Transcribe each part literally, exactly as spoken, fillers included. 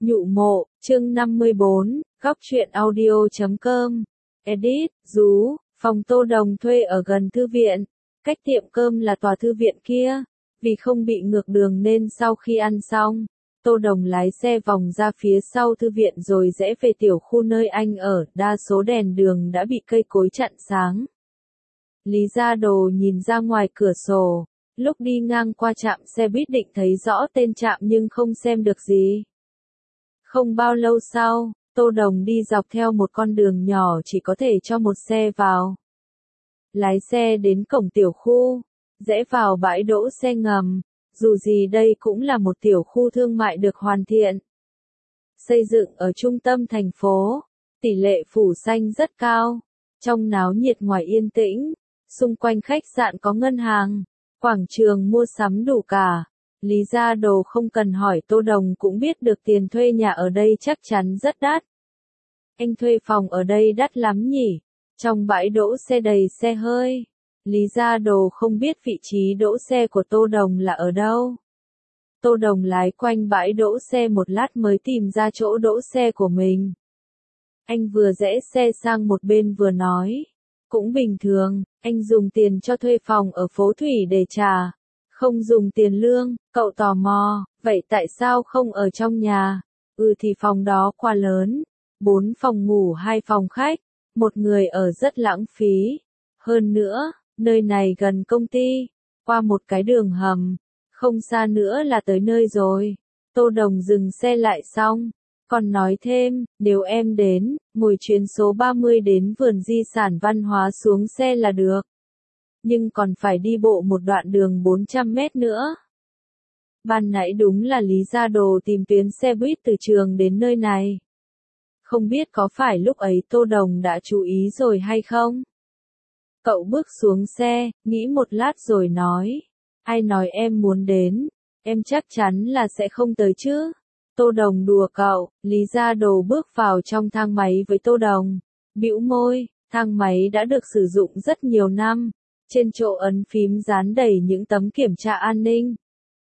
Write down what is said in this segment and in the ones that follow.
Nhụ mộ, chương năm mươi bốn, góc truyện audio chấm com. Edit, Dú, phòng Tô Đồng thuê ở gần thư viện. Cách tiệm cơm là tòa thư viện kia. Vì không bị ngược đường nên sau khi ăn xong, Tô Đồng lái xe vòng ra phía sau thư viện rồi rẽ về tiểu khu nơi anh ở. Đa số đèn đường đã bị cây cối chặn sáng. Lý Gia Đồ nhìn ra ngoài cửa sổ. Lúc đi ngang qua trạm xe buýt định thấy rõ tên trạm nhưng không xem được gì. Không bao lâu sau, Tô Đồng đi dọc theo một con đường nhỏ chỉ có thể cho một xe vào. Lái xe đến cổng tiểu khu, rẽ vào bãi đỗ xe ngầm, dù gì đây cũng là một tiểu khu thương mại được hoàn thiện. Xây dựng ở trung tâm thành phố, tỷ lệ phủ xanh rất cao, trong náo nhiệt ngoài yên tĩnh, xung quanh khách sạn có ngân hàng, quảng trường mua sắm đủ cả. Lý Gia Đồ không cần hỏi Tô Đồng cũng biết được tiền thuê nhà ở đây chắc chắn rất đắt. Anh thuê phòng ở đây đắt lắm nhỉ? Trong bãi đỗ xe đầy xe hơi. Lý Gia Đồ không biết vị trí đỗ xe của Tô Đồng là ở đâu. Tô Đồng lái quanh bãi đỗ xe một lát mới tìm ra chỗ đỗ xe của mình. Anh vừa rẽ xe sang một bên vừa nói. Cũng bình thường, anh dùng tiền cho thuê phòng ở phố Thủy để trả. Không dùng tiền lương, cậu tò mò, vậy tại sao không ở trong nhà? Ừ thì phòng đó quá lớn, bốn phòng ngủ hai phòng khách, một người ở rất lãng phí. Hơn nữa, nơi này gần công ty, qua một cái đường hầm, không xa nữa là tới nơi rồi. Tô Đồng dừng xe lại xong, còn nói thêm, nếu em đến, ngồi chuyến số ba mươi đến vườn di sản văn hóa xuống xe là được. Nhưng còn phải đi bộ một đoạn đường bốn trăm mét nữa. Ban nãy đúng là Lý Gia Đồ tìm tuyến xe buýt từ trường đến nơi này. Không biết có phải lúc ấy Tô Đồng đã chú ý rồi hay không? Cậu bước xuống xe, nghĩ một lát rồi nói. Ai nói em muốn đến, em chắc chắn là sẽ không tới chứ. Tô Đồng đùa cậu, Lý Gia Đồ bước vào trong thang máy với Tô Đồng. Bĩu môi, thang máy đã được sử dụng rất nhiều năm. Trên chỗ ấn phím dán đầy những tấm kiểm tra an ninh.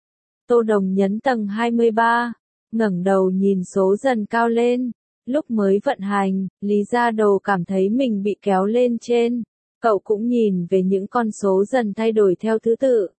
Tô Đồng nhấn tầng hai mươi ba, ngẩng đầu nhìn số dần cao lên. Lúc mới vận hành, Lý Gia Đồ cảm thấy mình bị kéo lên trên. Cậu cũng nhìn về những con số dần thay đổi theo thứ tự.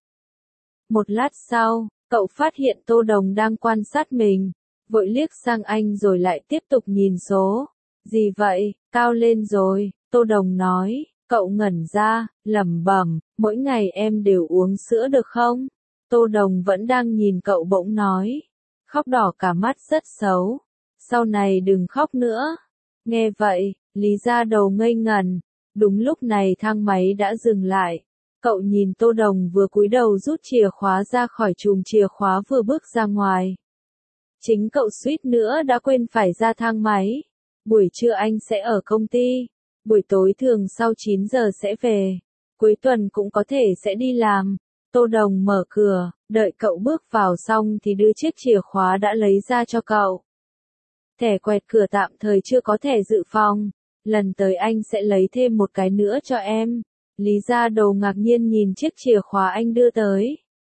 Một lát sau, cậu phát hiện Tô Đồng đang quan sát mình. Vội liếc sang anh rồi lại tiếp tục nhìn số. Gì vậy, cao lên rồi, Tô Đồng nói. Cậu ngẩn ra, lẩm bẩm, mỗi ngày em đều uống sữa được không? Tô Đồng vẫn đang nhìn cậu bỗng nói. Khóc đỏ cả mắt rất xấu. Sau này đừng khóc nữa. Nghe vậy, Lý Gia Đồ ngây ngần. Đúng lúc này thang máy đã dừng lại. Cậu nhìn Tô Đồng vừa cúi đầu rút chìa khóa ra khỏi chùm chìa khóa vừa bước ra ngoài. Chính cậu suýt nữa đã quên phải ra thang máy. Buổi trưa anh sẽ ở công ty. Buổi tối thường sau chín giờ sẽ về. Cuối tuần cũng có thể sẽ đi làm. Tô Đồng mở cửa, đợi cậu bước vào xong thì đưa chiếc chìa khóa đã lấy ra cho cậu. Thẻ quẹt cửa tạm thời chưa có thẻ dự phòng. Lần tới anh sẽ lấy thêm một cái nữa cho em. Lý Gia Đồ ngạc nhiên nhìn chiếc chìa khóa anh đưa tới.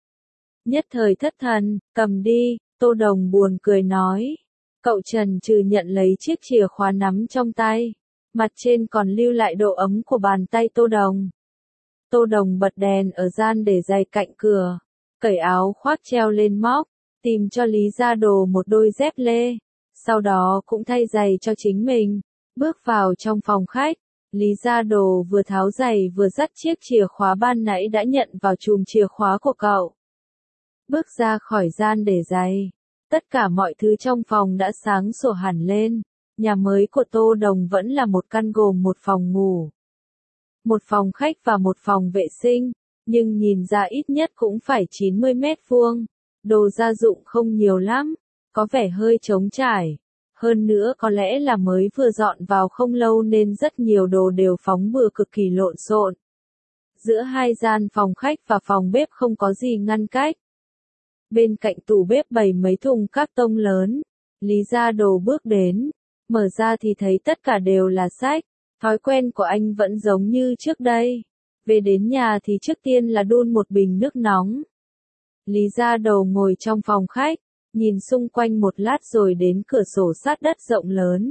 Nhất thời thất thần, cầm đi, Tô Đồng buồn cười nói. Cậu chần chừ nhận lấy chiếc chìa khóa nắm trong tay. Mặt trên còn lưu lại độ ấm của bàn tay Tô Đồng. Tô Đồng bật đèn ở gian để giày cạnh cửa, cởi áo khoác treo lên móc, tìm cho Lý Gia Đồ một đôi dép lê, sau đó cũng thay giày cho chính mình, bước vào trong phòng khách. Lý Gia Đồ vừa tháo giày vừa dắt chiếc chìa khóa ban nãy đã nhận vào chùm chìa khóa của cậu. Bước ra khỏi gian để giày, tất cả mọi thứ trong phòng đã sáng sủa hẳn lên. Nhà mới của Tô Đồng vẫn là một căn gồm một phòng ngủ, một phòng khách và một phòng vệ sinh, nhưng nhìn ra ít nhất cũng phải chín mươi mét vuông. Đồ gia dụng không nhiều lắm, có vẻ hơi trống trải. Hơn nữa có lẽ là mới vừa dọn vào không lâu nên rất nhiều đồ đều phóng bừa cực kỳ lộn xộn. Giữa hai gian phòng khách và phòng bếp không có gì ngăn cách. Bên cạnh tủ bếp bày mấy thùng các tông lớn. Lý Gia Đồ bước đến. Mở ra thì thấy tất cả đều là sách. Thói quen của anh vẫn giống như trước đây. Về đến nhà thì trước tiên là đun một bình nước nóng. Lý Gia Đồ ngồi trong phòng khách, nhìn xung quanh một lát rồi đến cửa sổ sát đất rộng lớn.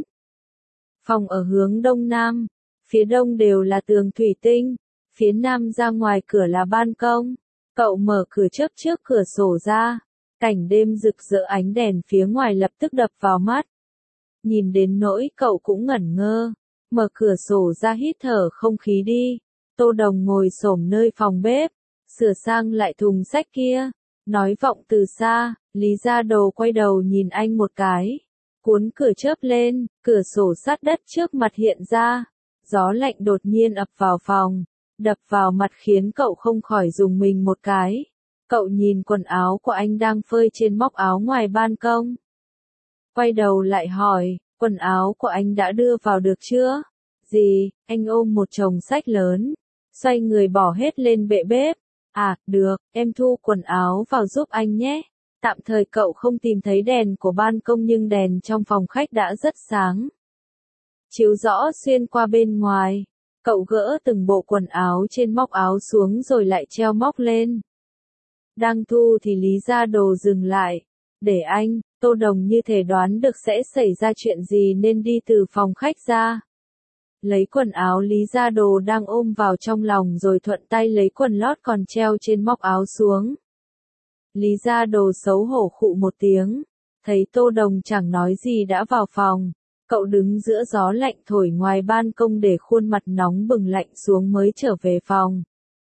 Phòng ở hướng đông nam, phía đông đều là tường thủy tinh, phía nam ra ngoài cửa là ban công. Cậu mở cửa trước trước cửa sổ ra, cảnh đêm rực rỡ ánh đèn phía ngoài lập tức đập vào mắt. Nhìn đến nỗi cậu cũng ngẩn ngơ, mở cửa sổ ra hít thở không khí đi. Tô Đồng ngồi xổm nơi phòng bếp, sửa sang lại thùng sách kia, nói vọng từ xa. Lý Gia Đồ quay đầu nhìn anh một cái, cuốn cửa chớp lên, cửa sổ sát đất trước mặt hiện ra, gió lạnh đột nhiên ập vào phòng, đập vào mặt khiến cậu không khỏi rùng mình một cái. Cậu nhìn quần áo của anh đang phơi trên móc áo ngoài ban công. Quay đầu lại hỏi, quần áo của anh đã đưa vào được chưa? Gì? Anh ôm một chồng sách lớn, xoay người bỏ hết lên bệ bếp. À, được, em thu quần áo vào giúp anh nhé. Tạm thời cậu không tìm thấy đèn của ban công nhưng đèn trong phòng khách đã rất sáng, chiếu rõ xuyên qua bên ngoài. Cậu gỡ từng bộ quần áo trên móc áo xuống rồi lại treo móc lên. Đang thu thì Lý Gia Đồ dừng lại. Để anh, Tô Đồng như thể đoán được sẽ xảy ra chuyện gì nên đi từ phòng khách ra. Lấy quần áo Lý Gia Đồ đang ôm vào trong lòng rồi thuận tay lấy quần lót còn treo trên móc áo xuống. Lý Gia Đồ xấu hổ khụ một tiếng, thấy Tô Đồng chẳng nói gì đã vào phòng. Cậu đứng giữa gió lạnh thổi ngoài ban công để khuôn mặt nóng bừng lạnh xuống mới trở về phòng.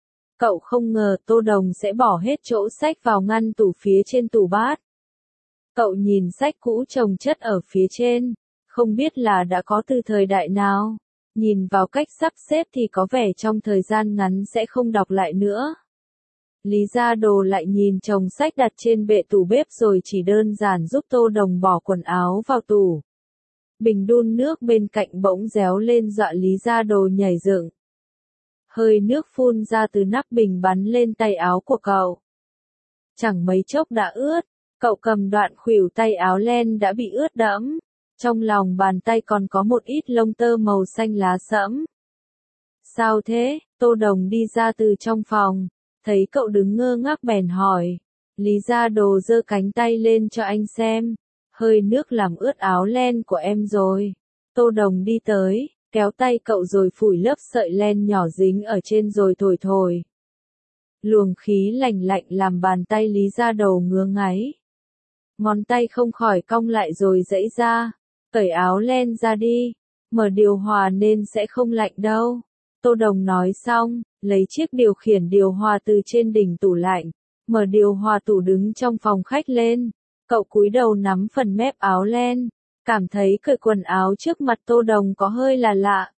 Cậu không ngờ Tô Đồng sẽ bỏ hết chỗ sách vào ngăn tủ phía trên tủ bát. Cậu nhìn sách cũ chồng chất ở phía trên, không biết là đã có từ thời đại nào. Nhìn vào cách sắp xếp thì có vẻ trong thời gian ngắn sẽ không đọc lại nữa. Lý Gia Đồ lại nhìn chồng sách đặt trên bệ tủ bếp rồi chỉ đơn giản giúp Tô Đồng bỏ quần áo vào tủ. Bình đun nước bên cạnh bỗng réo lên dọa Lý Gia Đồ nhảy dựng. Hơi nước phun ra từ nắp bình bắn lên tay áo của cậu. Chẳng mấy chốc đã ướt, cậu cầm đoạn khuỷu tay áo len đã bị ướt đẫm. Trong lòng bàn tay còn có một ít lông tơ màu xanh lá sẫm. Sao thế? Tô Đồng đi ra từ trong phòng, thấy cậu đứng ngơ ngác bèn hỏi. Lý Gia Đồ giơ cánh tay lên cho anh xem. Hơi nước làm ướt áo len của em rồi. Tô Đồng đi tới, kéo tay cậu rồi phủi lớp sợi len nhỏ dính ở trên rồi thổi thổi. Luồng khí lạnh lạnh làm bàn tay Lý Gia Đồ ngứa ngáy. Ngón tay không khỏi cong lại rồi giãy ra. Cởi áo len ra đi, mở điều hòa nên sẽ không lạnh đâu. Tô Đồng nói xong, lấy chiếc điều khiển điều hòa từ trên đỉnh tủ lạnh, mở điều hòa tủ đứng trong phòng khách lên. Cậu cúi đầu nắm phần mép áo len, cảm thấy cởi quần áo trước mặt Tô Đồng có hơi là lạ.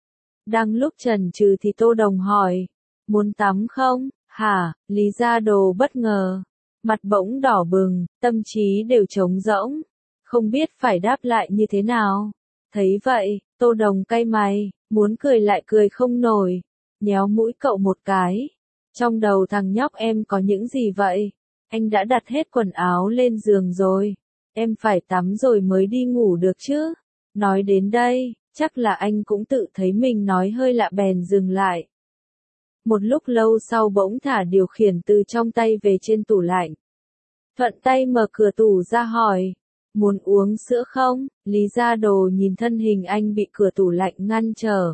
Đang lúc chần chừ thì Tô Đồng hỏi, muốn tắm không? Hả? Lý Gia Đồ bất ngờ, mặt bỗng đỏ bừng, tâm trí đều trống rỗng, không biết phải đáp lại như thế nào. Thấy vậy, Tô Đồng cay mày, muốn cười lại cười không nổi, nhéo mũi cậu một cái. Trong đầu thằng nhóc em có những gì vậy? Anh đã đặt hết quần áo lên giường rồi, em phải tắm rồi mới đi ngủ được chứ. Nói đến đây, chắc là anh cũng tự thấy mình nói hơi lạ bèn dừng lại. Một lúc lâu sau bỗng thả điều khiển từ trong tay về trên tủ lạnh. Thuận tay mở cửa tủ ra hỏi, muốn uống sữa không? Lý Gia Đồ nhìn thân hình anh bị cửa tủ lạnh ngăn trở.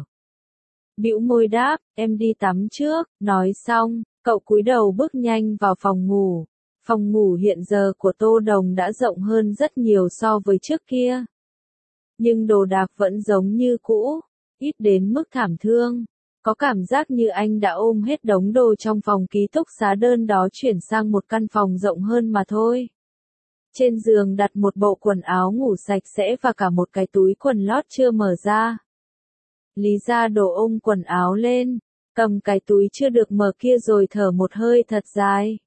Bĩu môi đáp, em đi tắm trước. Nói xong, cậu cúi đầu bước nhanh vào phòng ngủ. Phòng ngủ hiện giờ của Tô Đồng đã rộng hơn rất nhiều so với trước kia. Nhưng đồ đạc vẫn giống như cũ, ít đến mức thảm thương. Có cảm giác như anh đã ôm hết đống đồ trong phòng ký túc xá đơn đó chuyển sang một căn phòng rộng hơn mà thôi. Trên giường đặt một bộ quần áo ngủ sạch sẽ và cả một cái túi quần lót chưa mở ra. Lý Gia Đồ ôm quần áo lên, cầm cái túi chưa được mở kia rồi thở một hơi thật dài.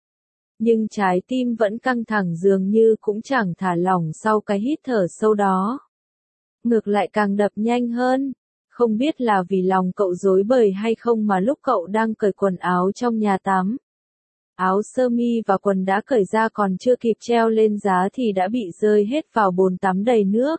Nhưng trái tim vẫn căng thẳng dường như cũng chẳng thả lỏng sau cái hít thở sâu đó. Ngược lại càng đập nhanh hơn. Không biết là vì lòng cậu rối bời hay không mà lúc cậu đang cởi quần áo trong nhà tắm. Áo sơ mi và quần đã cởi ra còn chưa kịp treo lên giá thì đã bị rơi hết vào bồn tắm đầy nước.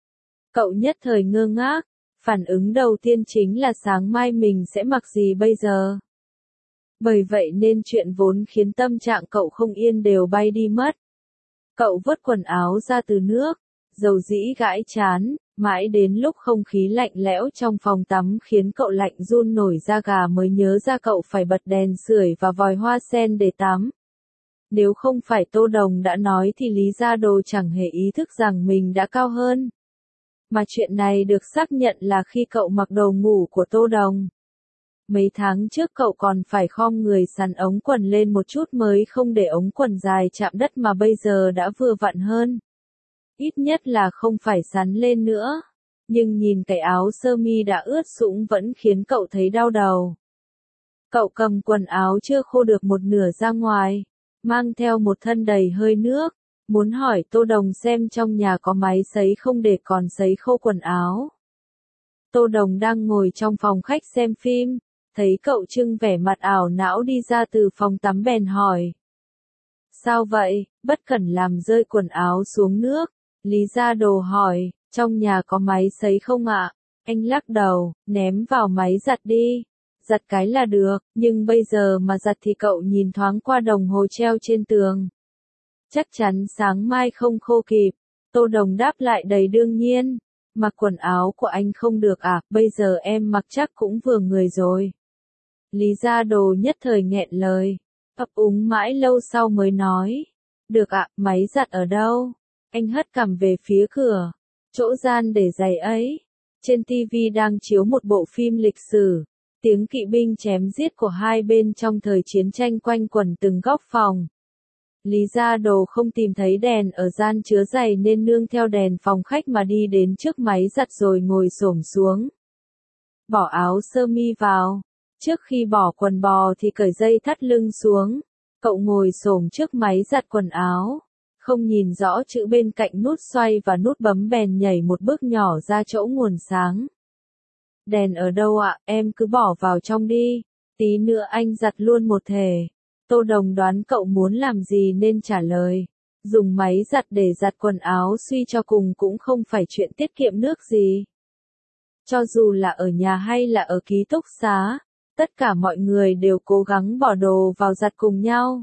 Cậu nhất thời ngơ ngác, phản ứng đầu tiên chính là sáng mai mình sẽ mặc gì bây giờ. Bởi vậy nên chuyện vốn khiến tâm trạng cậu không yên đều bay đi mất. Cậu vớt quần áo ra từ nước, dầu dĩ gãi trán, mãi đến lúc không khí lạnh lẽo trong phòng tắm khiến cậu lạnh run nổi da gà mới nhớ ra cậu phải bật đèn sưởi và vòi hoa sen để tắm. Nếu không phải Tô Đồng đã nói thì Lý Gia Đồ chẳng hề ý thức rằng mình đã cao hơn. Mà chuyện này được xác nhận là khi cậu mặc đồ ngủ của Tô Đồng. Mấy tháng trước cậu còn phải khom người sắn ống quần lên một chút mới không để ống quần dài chạm đất mà bây giờ đã vừa vặn hơn. Ít nhất là không phải sắn lên nữa. Nhưng nhìn cái áo sơ mi đã ướt sũng vẫn khiến cậu thấy đau đầu. Cậu cầm quần áo chưa khô được một nửa ra ngoài, mang theo một thân đầy hơi nước, muốn hỏi Tô Đồng xem trong nhà có máy sấy không để còn sấy khô quần áo. Tô Đồng đang ngồi trong phòng khách xem phim, thấy cậu trưng vẻ mặt ảo não đi ra từ phòng tắm bèn hỏi. Sao vậy, bất cẩn làm rơi quần áo xuống nước? Lý Gia Đồ hỏi, trong nhà có máy sấy không ạ? Anh lắc đầu, ném vào máy giặt đi. Giặt cái là được, nhưng bây giờ mà giặt thì cậu nhìn thoáng qua đồng hồ treo trên tường. Chắc chắn sáng mai không khô kịp. Tô Đồng đáp lại đầy đương nhiên. Mặc quần áo của anh không được à, bây giờ em mặc chắc cũng vừa người rồi. Lý Gia Đồ nhất thời nghẹn lời, ấp úng mãi lâu sau mới nói. Được ạ, máy giặt ở đâu? Anh hất cằm về phía cửa, chỗ gian để giày ấy. Trên tivi đang chiếu một bộ phim lịch sử, tiếng kỵ binh chém giết của hai bên trong thời chiến tranh quanh quẩn từng góc phòng. Lý Gia Đồ không tìm thấy đèn ở gian chứa giày nên nương theo đèn phòng khách mà đi đến trước máy giặt rồi ngồi xổm xuống. Bỏ áo sơ mi vào. Trước khi bỏ quần bò thì cởi dây thắt lưng xuống. Cậu ngồi xổm trước máy giặt quần áo. Không nhìn rõ chữ bên cạnh nút xoay và nút bấm bèn nhảy một bước nhỏ ra chỗ nguồn sáng. Đèn ở đâu ạ, em cứ bỏ vào trong đi. Tí nữa anh giặt luôn một thể. Tô Đồng đoán cậu muốn làm gì nên trả lời. Dùng máy giặt để giặt quần áo suy cho cùng cũng không phải chuyện tiết kiệm nước gì. Cho dù là ở nhà hay là ở ký túc xá, tất cả mọi người đều cố gắng bỏ đồ vào giặt cùng nhau.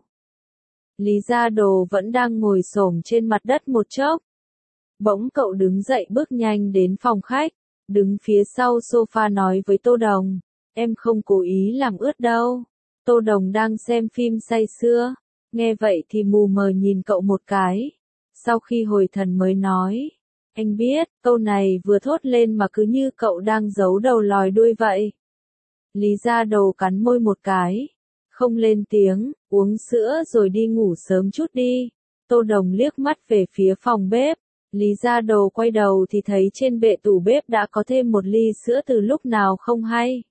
Lý Gia Đồ vẫn đang ngồi xổm trên mặt đất một chốc. Bỗng cậu đứng dậy bước nhanh đến phòng khách, đứng phía sau sofa nói với Tô Đồng, em không cố ý làm ướt đâu. Tô Đồng đang xem phim say sưa, nghe vậy thì mù mờ nhìn cậu một cái. Sau khi hồi thần mới nói, anh biết, câu này vừa thốt lên mà cứ như cậu đang giấu đầu lòi đuôi vậy. Lý Gia Đồ cắn môi một cái, không lên tiếng, uống sữa rồi đi ngủ sớm chút đi. Tô Đồng liếc mắt về phía phòng bếp, Lý Gia Đồ quay đầu thì thấy trên bệ tủ bếp đã có thêm một ly sữa từ lúc nào không hay.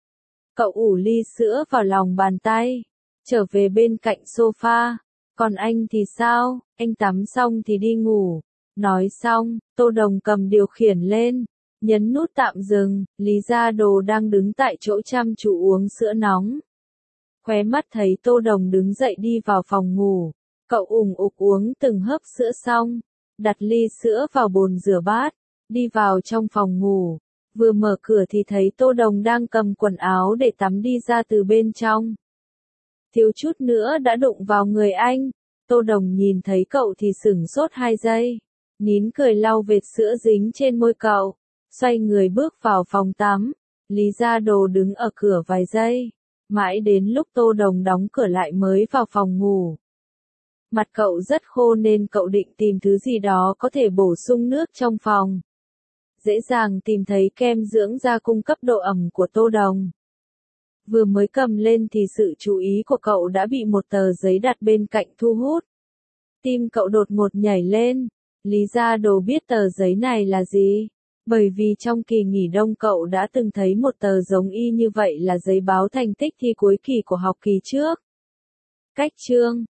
Cậu ủ ly sữa vào lòng bàn tay, trở về bên cạnh sofa. Còn anh thì sao, anh tắm xong thì đi ngủ. Nói xong, Tô Đồng cầm điều khiển lên, nhấn nút tạm dừng. Lý Gia Đồ đang đứng tại chỗ chăm chú uống sữa nóng. Khóe mắt thấy Tô Đồng đứng dậy đi vào phòng ngủ. Cậu ủng ục uống từng hớp sữa xong, đặt ly sữa vào bồn rửa bát, đi vào trong phòng ngủ. Vừa mở cửa thì thấy Tô Đồng đang cầm quần áo để tắm đi ra từ bên trong. Thiếu chút nữa đã đụng vào người anh. Tô Đồng nhìn thấy cậu thì sửng sốt hai giây, nín cười lau vệt sữa dính trên môi cậu, xoay người bước vào phòng tắm. Lý Gia Đồ đứng ở cửa vài giây, mãi đến lúc Tô Đồng đóng cửa lại mới vào phòng ngủ. Mặt cậu rất khô nên cậu định tìm thứ gì đó có thể bổ sung nước trong phòng. Dễ dàng tìm thấy kem dưỡng da cung cấp độ ẩm của Tô Đồng. Vừa mới cầm lên thì sự chú ý của cậu đã bị một tờ giấy đặt bên cạnh thu hút. Tim cậu đột ngột nhảy lên. Lý Gia Đồ biết tờ giấy này là gì, bởi vì trong kỳ nghỉ đông cậu đã từng thấy một tờ giống y như vậy là giấy báo thành tích thi cuối kỳ của học kỳ trước. Cách chương